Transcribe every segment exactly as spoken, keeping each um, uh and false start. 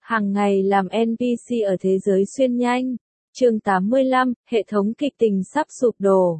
Hàng ngày làm en pê xê ở thế giới xuyên nhanh. Chương tám mươi lăm, hệ thống kịch tình sắp sụp đổ.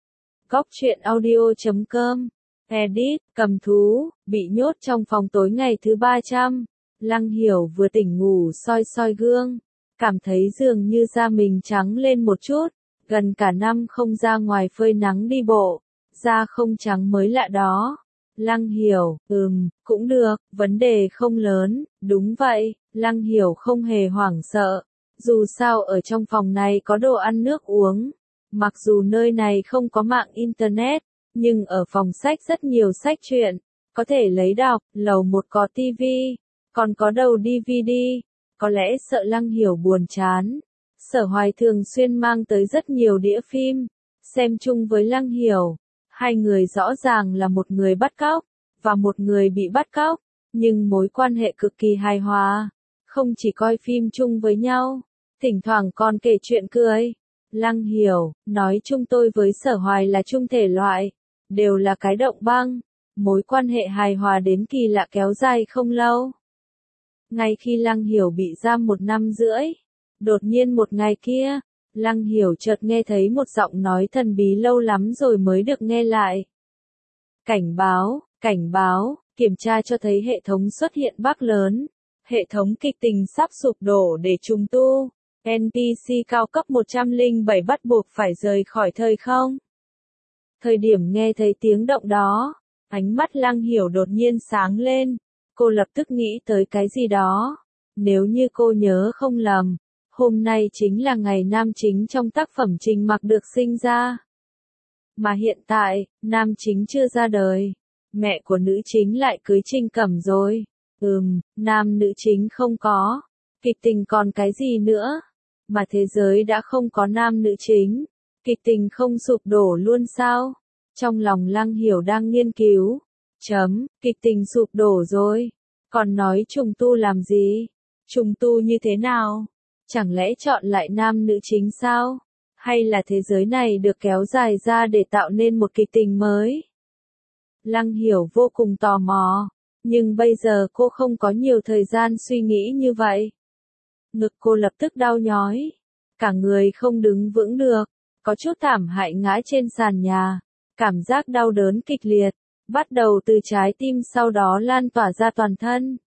Góc truyện audio chấm com. Edit, cầm thú, bị nhốt trong phòng tối ngày thứ ba trăm. Lăng Hiểu vừa tỉnh ngủ soi soi gương, cảm thấy dường như da mình trắng lên một chút, gần cả năm không ra ngoài phơi nắng đi bộ, da không trắng mới lạ đó. Lăng Hiểu, ừm, cũng được, vấn đề không lớn, đúng vậy, Lăng Hiểu không hề hoảng sợ, dù sao ở trong phòng này có đồ ăn nước uống, mặc dù nơi này không có mạng internet, nhưng ở phòng sách rất nhiều sách truyện, có thể lấy đọc, lầu một có tivi, còn có đầu đê vê đê, có lẽ sợ Lăng Hiểu buồn chán. Sở Hoài thường xuyên mang tới rất nhiều đĩa phim, xem chung với Lăng Hiểu. Hai người rõ ràng là một người bắt cóc, và một người bị bắt cóc, nhưng mối quan hệ cực kỳ hài hòa, không chỉ coi phim chung với nhau, thỉnh thoảng còn kể chuyện cười. Lăng Hiểu, nói chung tôi với Sở Hoài là chung thể loại, đều là cái động băng, mối quan hệ hài hòa đến kỳ lạ kéo dài không lâu. Ngay khi Lăng Hiểu bị giam một năm rưỡi, đột nhiên một ngày kia, Lăng Hiểu chợt nghe thấy một giọng nói thần bí lâu lắm rồi mới được nghe lại. Cảnh báo, cảnh báo, kiểm tra cho thấy hệ thống xuất hiện bug lớn. Hệ thống kịch tình sắp sụp đổ để trùng tu. en pê xê cao cấp một trăm lẻ bảy bắt buộc phải rời khỏi thời không. Thời điểm nghe thấy tiếng động đó, ánh mắt Lăng Hiểu đột nhiên sáng lên. Cô lập tức nghĩ tới cái gì đó. Nếu như cô nhớ không lầm, hôm nay chính là ngày nam chính trong tác phẩm Trình Mặc được sinh ra. Mà hiện tại, nam chính chưa ra đời. Mẹ của nữ chính lại cưới Trình Cẩm rồi. Ừm, nam nữ chính không có. Kịch tình còn cái gì nữa? Mà thế giới đã không có nam nữ chính. Kịch tình không sụp đổ luôn sao? Trong lòng Lăng Hiểu đang nghiên cứu. Chấm, kịch tình sụp đổ rồi. Còn nói trùng tu làm gì? Trùng tu như thế nào? Chẳng lẽ chọn lại nam nữ chính sao? Hay là thế giới này được kéo dài ra để tạo nên một kịch tình mới? Lăng Hiểu vô cùng tò mò, nhưng bây giờ cô không có nhiều thời gian suy nghĩ như vậy. Ngực cô lập tức đau nhói, cả người không đứng vững được, có chút thảm hại ngã trên sàn nhà, cảm giác đau đớn kịch liệt, bắt đầu từ trái tim sau đó lan tỏa ra toàn thân.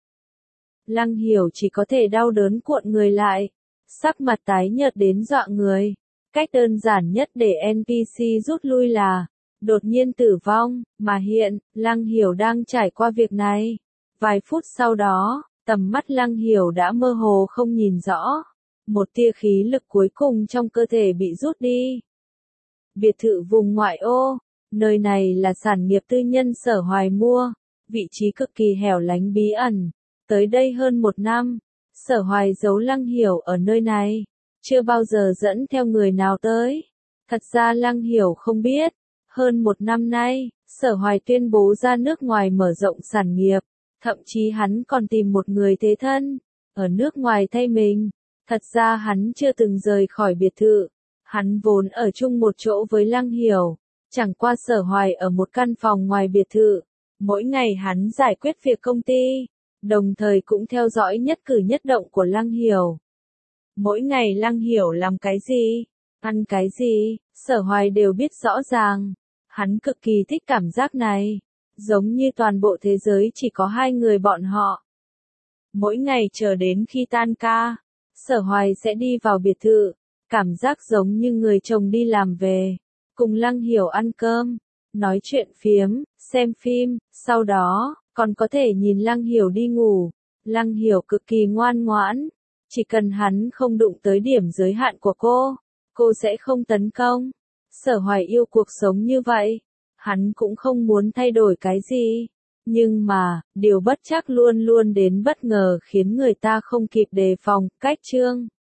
Lăng Hiểu chỉ có thể đau đớn cuộn người lại, sắc mặt tái nhợt đến dọa người. Cách đơn giản nhất để en pê xê rút lui là đột nhiên tử vong, mà hiện, Lăng Hiểu đang trải qua việc này. Vài phút sau đó, tầm mắt Lăng Hiểu đã mơ hồ không nhìn rõ. Một tia khí lực cuối cùng trong cơ thể bị rút đi. Biệt thự vùng ngoại ô, nơi này là sản nghiệp tư nhân Sở Hoài mua, vị trí cực kỳ hẻo lánh bí ẩn. Tới đây hơn một năm, Sở Hoài giấu Lăng Hiểu ở nơi này, chưa bao giờ dẫn theo người nào tới. Thật ra Lăng Hiểu không biết, hơn một năm nay, Sở Hoài tuyên bố ra nước ngoài mở rộng sản nghiệp, thậm chí hắn còn tìm một người thế thân, ở nước ngoài thay mình. Thật ra hắn chưa từng rời khỏi biệt thự, hắn vốn ở chung một chỗ với Lăng Hiểu, chẳng qua Sở Hoài ở một căn phòng ngoài biệt thự, mỗi ngày hắn giải quyết việc công ty, đồng thời cũng theo dõi nhất cử nhất động của Lăng Hiểu. Mỗi ngày Lăng Hiểu làm cái gì, ăn cái gì, Sở Hoài đều biết rõ ràng. Hắn cực kỳ thích cảm giác này, giống như toàn bộ thế giới chỉ có hai người bọn họ. Mỗi ngày chờ đến khi tan ca, Sở Hoài sẽ đi vào biệt thự, cảm giác giống như người chồng đi làm về, cùng Lăng Hiểu ăn cơm, nói chuyện phiếm, xem phim, sau đó, còn có thể nhìn Lăng Hiểu đi ngủ. Lăng Hiểu cực kỳ ngoan ngoãn, chỉ cần hắn không đụng tới điểm giới hạn của cô, cô sẽ không tấn công. Sở Hoài yêu cuộc sống như vậy, hắn cũng không muốn thay đổi cái gì. Nhưng mà, điều bất trắc luôn luôn đến bất ngờ khiến người ta không kịp đề phòng. Cách chương